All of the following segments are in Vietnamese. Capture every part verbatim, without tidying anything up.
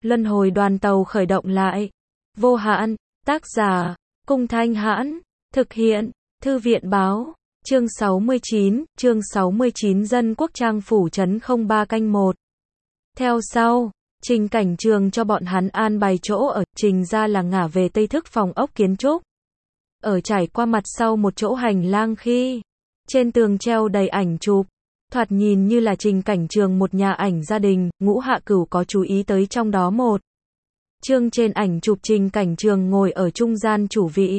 Luân hồi đoàn tàu khởi động lại. Vô hạn, tác giả, Cung Thanh Hãn, thực hiện, Thư viện Báo, chương sáu mươi chín, chương sáu mươi chín Dân Quốc Trang Phủ Trấn không ba canh một. Theo sau, Trình Cảnh Trường cho bọn hắn an bài chỗ ở, Trình ra là ngả về tây thức phòng ốc kiến trúc. Ở trải qua mặt sau một chỗ hành lang khi, trên tường treo đầy ảnh chụp, thoạt nhìn như là Trình Cảnh Trường một nhà ảnh gia đình, Ngũ Hạ Cửu có chú ý tới trong đó một chương trên ảnh chụp Trình Cảnh Trường ngồi ở trung gian chủ vị.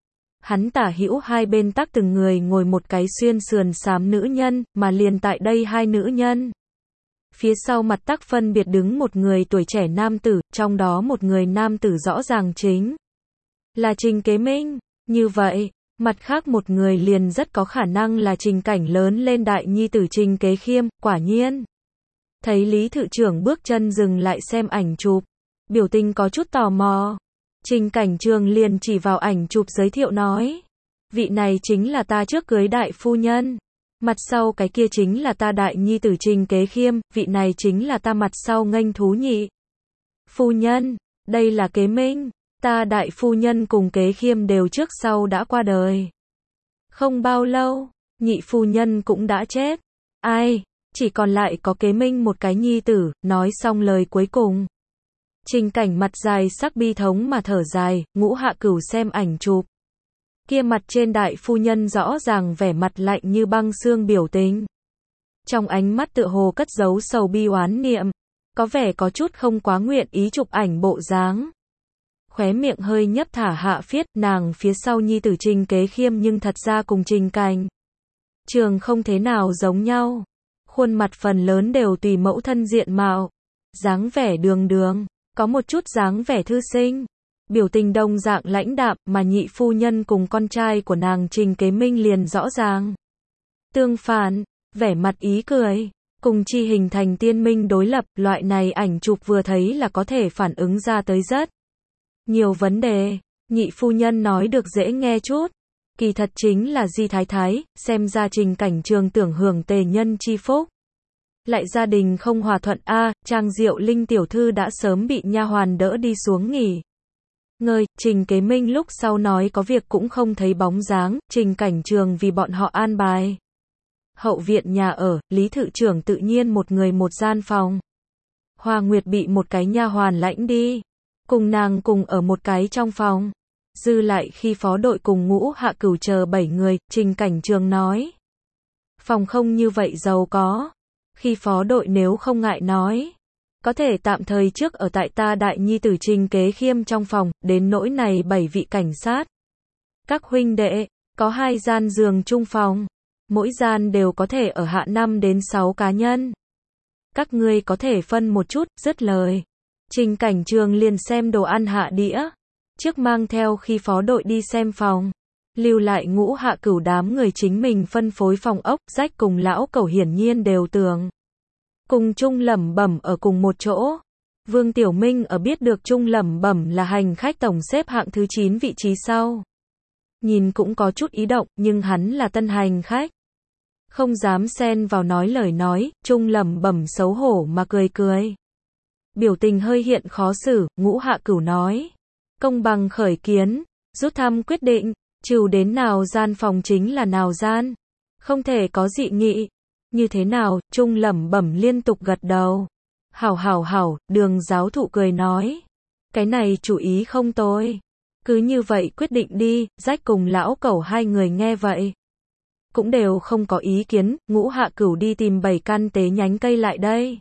Hắn tả hữu hai bên tắc từng người ngồi một cái xuyên sườn xám nữ nhân, mà liền tại đây hai nữ nhân. Phía sau mặt tắc phân biệt đứng một người tuổi trẻ nam tử, trong đó một người nam tử rõ ràng chính là Trình Kế Minh. Như vậy, mặt khác một người liền rất có khả năng là Trình Cảnh lớn lên đại nhi tử Trình Kế Khiêm. Quả nhiên, thấy Lý Thự Trưởng bước chân dừng lại xem ảnh chụp, biểu tình có chút tò mò. Trình Cảnh Trường liền chỉ vào ảnh chụp giới thiệu nói, vị này chính là ta trước cưới đại phu nhân, mặt sau cái kia chính là ta đại nhi tử Trình Kế Khiêm, vị này chính là ta mặt sau nghênh thú nhị phu nhân, đây là Kế Minh, ta đại phu nhân cùng Kế Khiêm đều trước sau đã qua đời. Không bao lâu, nhị phu nhân cũng đã chết. Ai, chỉ còn lại có Kế Minh một cái nhi tử. Nói xong lời cuối cùng, Trình Cảnh mặt dài sắc bi thống mà thở dài. Ngũ Hạ Cửu xem ảnh chụp kia mặt trên đại phu nhân rõ ràng vẻ mặt lạnh như băng xương biểu tình, trong ánh mắt tựa hồ cất giấu sầu bi oán niệm, có vẻ có chút không quá nguyện ý chụp ảnh bộ dáng. Khóe miệng hơi nhấp thả hạ phiết, nàng phía sau nhi tử Trình Kế Khiêm nhưng thật ra cùng Trình Cảnh Trường không thế nào giống nhau. Khuôn mặt phần lớn đều tùy mẫu thân diện mạo, dáng vẻ đường đường, có một chút dáng vẻ thư sinh, biểu tình đồng dạng lãnh đạm, mà nhị phu nhân cùng con trai của nàng Trình Kế Minh liền rõ ràng tương phản, vẻ mặt ý cười, cùng chi hình thành tiên minh đối lập. Loại này ảnh chụp vừa thấy là có thể phản ứng ra tới rất nhiều vấn đề. Nhị phu nhân nói được dễ nghe chút, kỳ thật chính là Di Thái Thái, xem ra Trình Cảnh Trường tưởng hưởng tề nhân chi phúc, lại gia đình không hòa thuận. A, Trang Diệu Linh tiểu thư đã sớm bị nha hoàn đỡ đi xuống nghỉ ngơi. Trình Kế Minh lúc sau nói có việc cũng không thấy bóng dáng. Trình Cảnh Trường vì bọn họ an bài hậu viện nhà ở, Lý Thự Trưởng tự nhiên một người một gian phòng. Hoa Nguyệt bị một cái nha hoàn lãnh đi, cùng nàng cùng ở một cái trong phòng. Dư lại khi phó đội cùng Ngũ Hạ Cửu chờ bảy người. Trình Cảnh Trường nói, phòng không như vậy giàu có, khi phó đội nếu không ngại nói, có thể tạm thời trước ở tại ta đại nhi tử Trình Kế Khiêm trong phòng. Đến nỗi này bảy vị cảnh sát, các huynh đệ, có hai gian giường chung phòng, mỗi gian đều có thể ở hạ năm đến sáu cá nhân. Các ngươi có thể phân một chút. Dứt lời, Trình Cảnh Trường liền xem đồ ăn hạ đĩa, trước mang theo khi phó đội đi xem phòng, lưu lại Ngũ Hạ Cửu đám người chính mình phân phối phòng ốc. Rách cùng lão cẩu hiển nhiên đều tưởng cùng Trung lẩm bẩm ở cùng một chỗ. Vương Tiểu Minh ở biết được Trung lẩm bẩm là hành khách tổng xếp hạng thứ chín vị trí sau, nhìn cũng có chút ý động, nhưng hắn là tân hành khách, không dám xen vào nói lời nói. Trung lẩm bẩm xấu hổ mà cười cười, biểu tình hơi hiện khó xử. Ngũ Hạ Cửu nói, công bằng khởi kiến, rút thăm quyết định, trừ đến nào gian phòng chính là nào gian, không thể có dị nghị. Như thế nào? Trung lẩm bẩm liên tục gật đầu. Hảo hảo hảo. Đường giáo thụ cười nói, cái này chủ ý không tồi, cứ như vậy quyết định đi. Rách cùng lão cẩu hai người nghe vậy cũng đều không có ý kiến. Ngũ Hạ Cửu đi tìm bảy căn tế nhánh cây lại đây,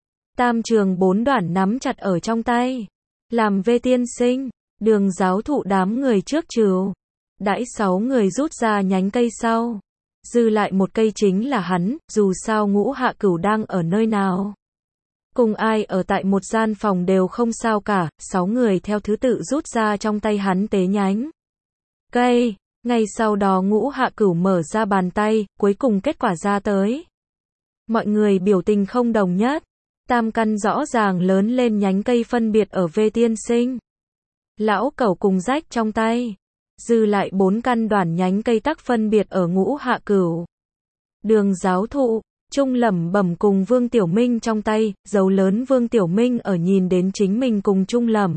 tam trường bốn đoạn nắm chặt ở trong tay, làm vê tiên sinh. Đường giáo thụ đám người trước trừ đãi sáu người rút ra nhánh cây sau, dư lại một cây chính là hắn. Dù sao Ngũ Hạ Cửu đang ở nơi nào, cùng ai ở tại một gian phòng đều không sao cả. Sáu người theo thứ tự rút ra trong tay hắn tế nhánh cây. Ngay sau đó Ngũ Hạ Cửu mở ra bàn tay, cuối cùng kết quả ra tới. Mọi người biểu tình không đồng nhất. Tam căn rõ ràng lớn lên nhánh cây phân biệt ở vê tiên sinh, lão cẩu cùng Rách trong tay. Dư lại bốn căn đoàn nhánh cây tắc phân biệt ở Ngũ Hạ Cửu, Đường giáo thụ, Trung lẩm bẩm cùng Vương Tiểu Minh trong tay, dấu lớn Vương Tiểu Minh ở nhìn đến chính mình cùng Trung lẩm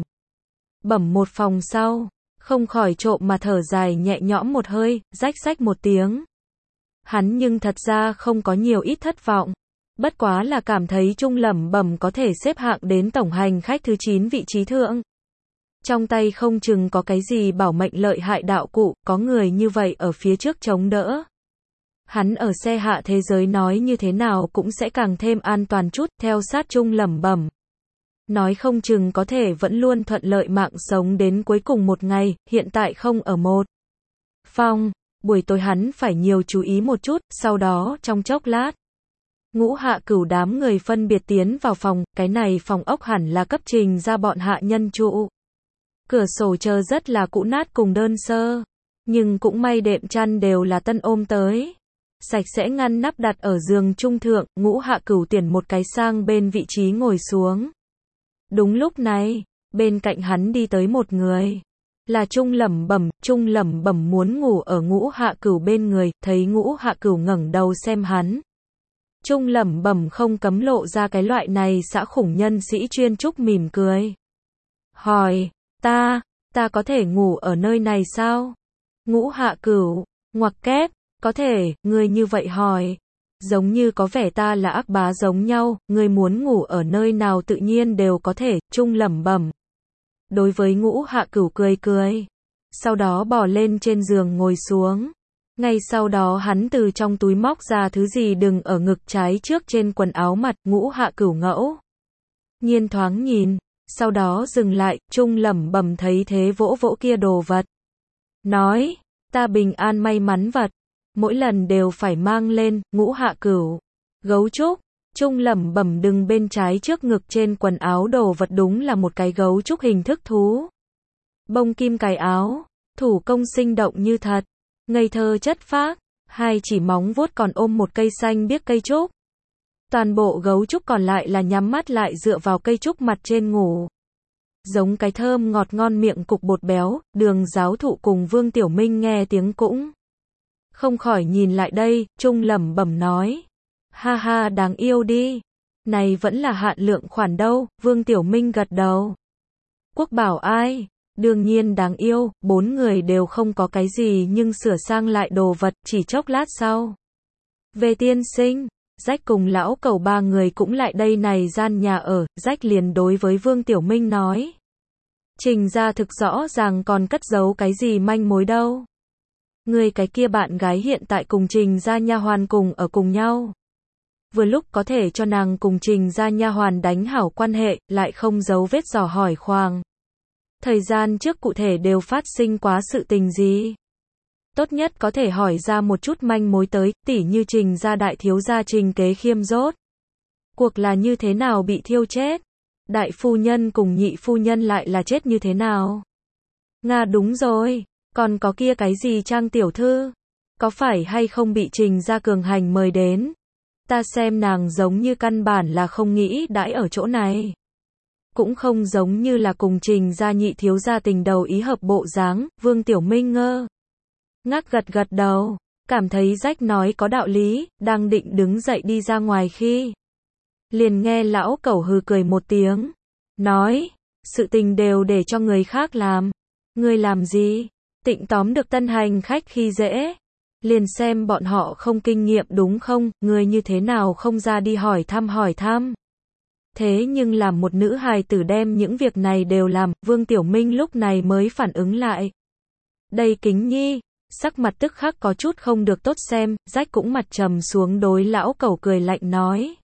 bẩm một phòng sau, không khỏi trộm mà thở dài nhẹ nhõm một hơi, rách rách một tiếng. Hắn nhưng thật ra không có nhiều ít thất vọng, bất quá là cảm thấy Trung lẩm bẩm có thể xếp hạng đến tổng hành khách thứ chín vị trí thượng. Trong tay không chừng có cái gì bảo mệnh lợi hại đạo cụ, có người như vậy ở phía trước chống đỡ. Hắn ở xe hạ thế giới nói như thế nào cũng sẽ càng thêm an toàn chút, theo sát Trung lẩm bẩm. Nói không chừng có thể vẫn luôn thuận lợi mạng sống đến cuối cùng một ngày, hiện tại không ở một phòng, buổi tối hắn phải nhiều chú ý một chút, sau đó trong chốc lát. Ngũ Hạ Cửu đám người phân biệt tiến vào phòng, cái này phòng ốc hẳn là cấp Trình ra bọn hạ nhân trụ. Cửa sổ chờ rất là cũ nát cùng đơn sơ, nhưng cũng may đệm chăn đều là tân ôm tới. Sạch sẽ ngăn nắp đặt ở giường trung thượng, Ngũ Hạ Cửu tuyển một cái sang bên vị trí ngồi xuống. Đúng lúc này, bên cạnh hắn đi tới một người. Là Trung lẩm bẩm, Trung lẩm bẩm muốn ngủ ở Ngũ Hạ Cửu bên người, thấy Ngũ Hạ Cửu ngẩng đầu xem hắn. Trung lẩm bẩm không cấm lộ ra cái loại này xã khủng nhân sĩ chuyên trúc mỉm cười. Hỏi, ta, ta có thể ngủ ở nơi này sao? Ngũ Hạ Cửu, ngoặc kép, có thể, ngươi như vậy hỏi. Giống như có vẻ ta là ác bá giống nhau, ngươi muốn ngủ ở nơi nào tự nhiên đều có thể, Trung lẩm bẩm. Đối với Ngũ Hạ Cửu cười cười. Sau đó bò lên trên giường ngồi xuống. Ngay sau đó hắn từ trong túi móc ra thứ gì đừng ở ngực trái trước trên quần áo mặt, Ngũ Hạ Cửu ngẫu nhiên thoáng nhìn, sau đó dừng lại, Trung lẩm bẩm thấy thế vỗ vỗ kia đồ vật. Nói, ta bình an may mắn vật, mỗi lần đều phải mang lên, Ngũ Hạ Cửu. Gấu trúc, Trung lẩm bẩm đừng bên trái trước ngực trên quần áo đồ vật đúng là một cái gấu trúc hình thức thú. Bông kim cài áo, thủ công sinh động như thật, ngây thơ chất phác, hai chỉ móng vuốt còn ôm một cây xanh biếc cây trúc. Toàn bộ gấu trúc còn lại là nhắm mắt lại dựa vào cây trúc mặt trên ngủ. Giống cái thơm ngọt ngon miệng cục bột béo, Đường giáo thụ cùng Vương Tiểu Minh nghe tiếng cũng không khỏi nhìn lại đây, Trung lẩm bẩm nói. Ha ha đáng yêu đi. Này vẫn là hạn lượng khoản đâu, Vương Tiểu Minh gật đầu. Quốc bảo ai? Đương nhiên đáng yêu, bốn người đều không có cái gì nhưng sửa sang lại đồ vật, chỉ chốc lát sau. Về tiên sinh, Rách cùng lão cẩu ba người cũng lại đây này gian nhà ở, Rách liền đối với Vương Tiểu Minh nói. Trình ra thực rõ ràng còn cất giấu cái gì manh mối đâu. Người cái kia bạn gái hiện tại cùng Trình ra nha hoàn cùng ở cùng nhau. Vừa lúc có thể cho nàng cùng Trình ra nha hoàn đánh hảo quan hệ, lại không giấu vết dò hỏi khoang. Thời gian trước cụ thể đều phát sinh quá sự tình gì? Tốt nhất có thể hỏi ra một chút manh mối tới, tỉ như Trình ra đại thiếu gia Trình Kế Khiêm rốt. Cuộc là như thế nào bị thiêu chết? Đại phu nhân cùng nhị phu nhân lại là chết như thế nào? Nga đúng rồi, còn có kia cái gì Trang tiểu thư? Có phải hay không bị Trình ra cường hành mời đến? Ta xem nàng giống như căn bản là không nghĩ đãi ở chỗ này. Cũng không giống như là cùng Trình ra nhị thiếu gia tình đầu ý hợp bộ dáng, Vương Tiểu Minh ngơ. Ngác gật gật đầu, cảm thấy Rách nói có đạo lý, đang định đứng dậy đi ra ngoài khi. Liền nghe lão cẩu hừ cười một tiếng. Nói, sự tình đều để cho người khác làm. Ngươi làm gì? Tịnh tóm được tân hành khách khi dễ. Liền xem bọn họ không kinh nghiệm đúng không, ngươi như thế nào không ra đi hỏi thăm hỏi thăm. Thế nhưng làm một nữ hài tử đem những việc này đều làm, Vương Tiểu Minh lúc này mới phản ứng lại. Đây Kính Nhi, sắc mặt tức khắc có chút không được tốt xem, Rách cũng mặt trầm xuống đối lão cẩu cười lạnh nói.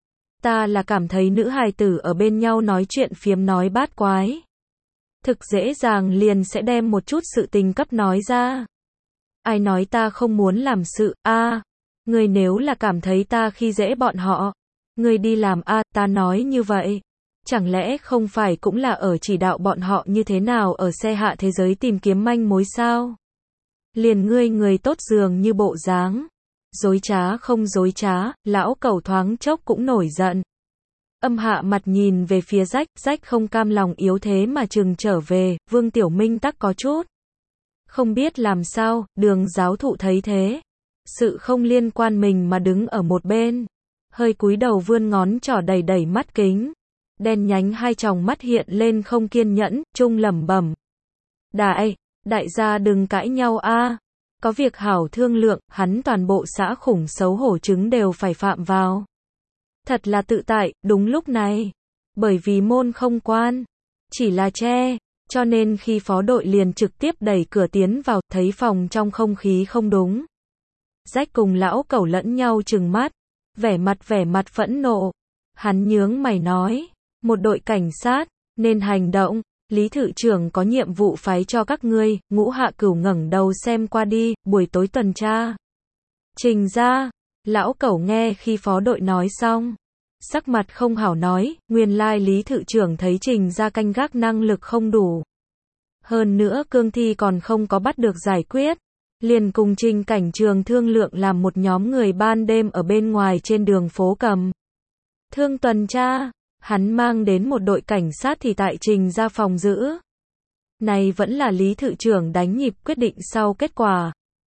Ta là cảm thấy nữ hài tử ở bên nhau nói chuyện phiếm nói bát quái. Thực dễ dàng liền sẽ đem một chút sự tình cấp nói ra. Ai nói ta không muốn làm sự, a à, người nếu là cảm thấy ta khi dễ bọn họ. Người đi làm a à, ta nói như vậy. Chẳng lẽ không phải cũng là ở chỉ đạo bọn họ như thế nào ở xe hạ thế giới tìm kiếm manh mối sao? Liền ngươi người tốt dường như bộ dáng. Dối trá không dối trá, lão cẩu thoáng chốc cũng nổi giận. Âm hạ mặt nhìn về phía Rách, Rách không cam lòng yếu thế mà chừng trở về, Vương Tiểu Minh tắc có chút. Không biết làm sao, Đường giáo thụ thấy thế. Sự không liên quan mình mà đứng ở một bên. hơi cúi đầu vươn ngón trỏ đẩy đẩy mắt kính. Đen nhánh hai tròng mắt hiện lên không kiên nhẫn, trung lẩm bẩm. Đại, đại gia đừng cãi nhau a. Có việc hảo thương lượng, hắn toàn bộ xã khủng xấu hổ trứng đều phải phạm vào. Thật là tự tại, đúng lúc này. Bởi vì môn không quan, chỉ là che, cho nên khi phó đội liền trực tiếp đẩy cửa tiến vào, thấy phòng trong không khí không đúng. Rách cùng lão cẩu lẫn nhau trừng mắt, vẻ mặt vẻ mặt phẫn nộ. Hắn nhướng mày nói, một đội cảnh sát, nên hành động, Lý Thự trưởng có nhiệm vụ phái cho các ngươi. Ngũ Hạ Cửu ngẩng đầu xem qua đi, buổi tối tuần tra. Trình ra, lão cẩu nghe khi phó đội nói xong. Sắc mặt không hảo nói, nguyên lai Lý Thự trưởng thấy Trình ra canh gác năng lực không đủ. Hơn nữa cương thi còn không có bắt được giải quyết. Liền cùng Trình cảnh trường thương lượng làm một nhóm người ban đêm ở bên ngoài trên đường phố cầm thương tuần tra. Hắn mang đến một đội cảnh sát thì tại Trình ra phòng giữ. Này vẫn là Lý Thự trưởng đánh nhịp quyết định sau kết quả.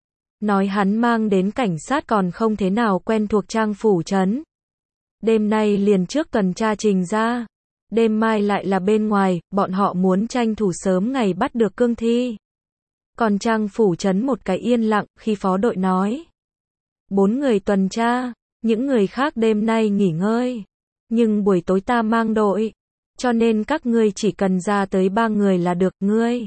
Nói hắn mang đến cảnh sát còn không thế nào quen thuộc Trang phủ trấn. Đêm nay liền trước tuần tra Trình ra. Đêm mai lại là bên ngoài, bọn họ muốn tranh thủ sớm ngày bắt được cương thi. Còn Trang phủ trấn một cái yên lặng, khi phó đội nói. Bốn người tuần tra, những người khác đêm nay nghỉ ngơi. Nhưng buổi tối ta mang đội, cho nên các ngươi chỉ cần ra tới ba người là được. Ngươi,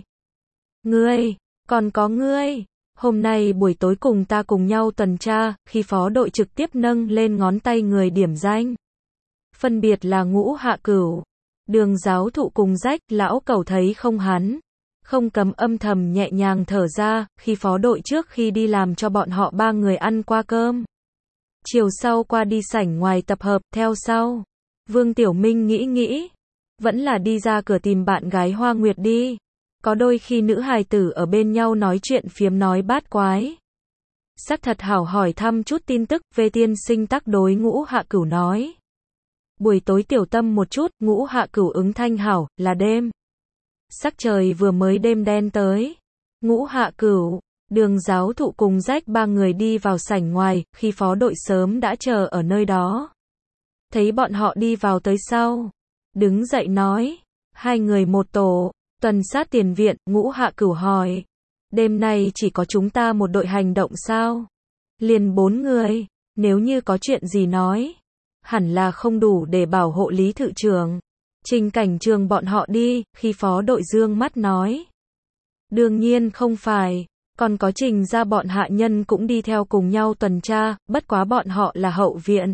ngươi, còn có ngươi, hôm nay buổi tối cùng ta cùng nhau tuần tra. Khi phó đội trực tiếp nâng lên ngón tay người điểm danh. Phân biệt là Ngũ Hạ Cửu, Đường giáo thụ cùng Rách. Lão cẩu thấy không hắn, không cấm âm thầm nhẹ nhàng thở ra. Khi phó đội trước khi đi làm cho bọn họ ba người ăn qua cơm. Chiều sau qua đi sảnh ngoài tập hợp, theo sau. Vương Tiểu Minh nghĩ nghĩ, vẫn là đi ra cửa tìm bạn gái Hoa Nguyệt đi. Có đôi khi nữ hài tử ở bên nhau nói chuyện phiếm nói bát quái. Sắc thật hảo hỏi thăm chút tin tức. Về tiên sinh tắc đối Ngũ Hạ Cửu nói. Buổi tối tiểu tâm một chút. Ngũ Hạ Cửu ứng thanh hảo, là đêm. Sắc trời vừa mới đêm đen tới. Ngũ Hạ Cửu, Đường giáo thụ cùng Rách ba người đi vào sảnh ngoài. Khi phó đội sớm đã chờ ở nơi đó. Thấy bọn họ đi vào tới sau, đứng dậy nói, hai người một tổ, tuần sát tiền viện. Ngũ Hạ Cửu hỏi, đêm nay chỉ có chúng ta một đội hành động sao? Liền bốn người, nếu như có chuyện gì nói, hẳn là không đủ để bảo hộ Lý Thự trưởng. Trình cảnh trường bọn họ đi. Khi phó đội dương mắt nói, đương nhiên không phải, còn có Trình ra bọn hạ nhân cũng đi theo cùng nhau tuần tra, bất quá bọn họ là hậu viện.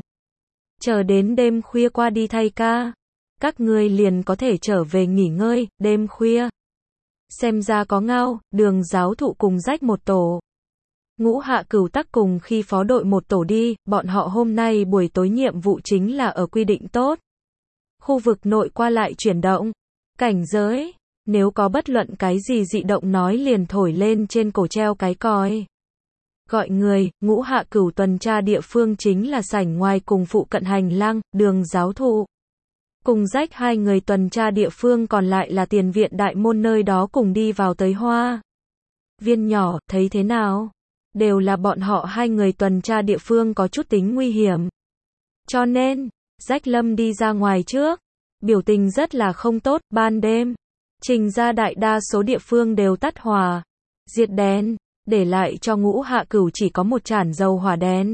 Chờ đến đêm khuya qua đi thay ca, các ngươi liền có thể trở về nghỉ ngơi. Đêm khuya, xem ra có ngao. Đường giáo thụ cùng Rách một tổ, Ngũ Hạ Cửu tắc cùng khi phó đội một tổ đi. Bọn họ hôm nay buổi tối nhiệm vụ chính là ở quy định tốt khu vực nội qua lại chuyển động, cảnh giới. Nếu có bất luận cái gì dị động nói liền thổi lên trên cổ treo cái còi. Gọi người. Ngũ Hạ Cửu tuần tra địa phương chính là sảnh ngoài cùng phụ cận hành lang. Đường giáo thụ cùng Rách hai người tuần tra địa phương còn lại là tiền viện đại môn, nơi đó cùng đi vào tới Hoa viên nhỏ. Thấy thế nào? Đều là bọn họ hai người tuần tra địa phương có chút tính nguy hiểm. Cho nên, Rách Lâm đi ra ngoài trước, biểu tình rất là không tốt. Ban đêm, Trình ra đại đa số địa phương đều tắt hỏa, diệt đèn, để lại cho Ngũ Hạ Cửu chỉ có một chản dầu hỏa đèn.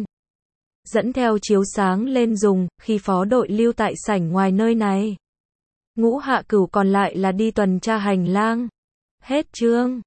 Dẫn theo chiếu sáng lên dùng. Khi phó đội lưu tại sảnh ngoài nơi này, Ngũ Hạ Cửu còn lại là đi tuần tra hành lang. Hết chương.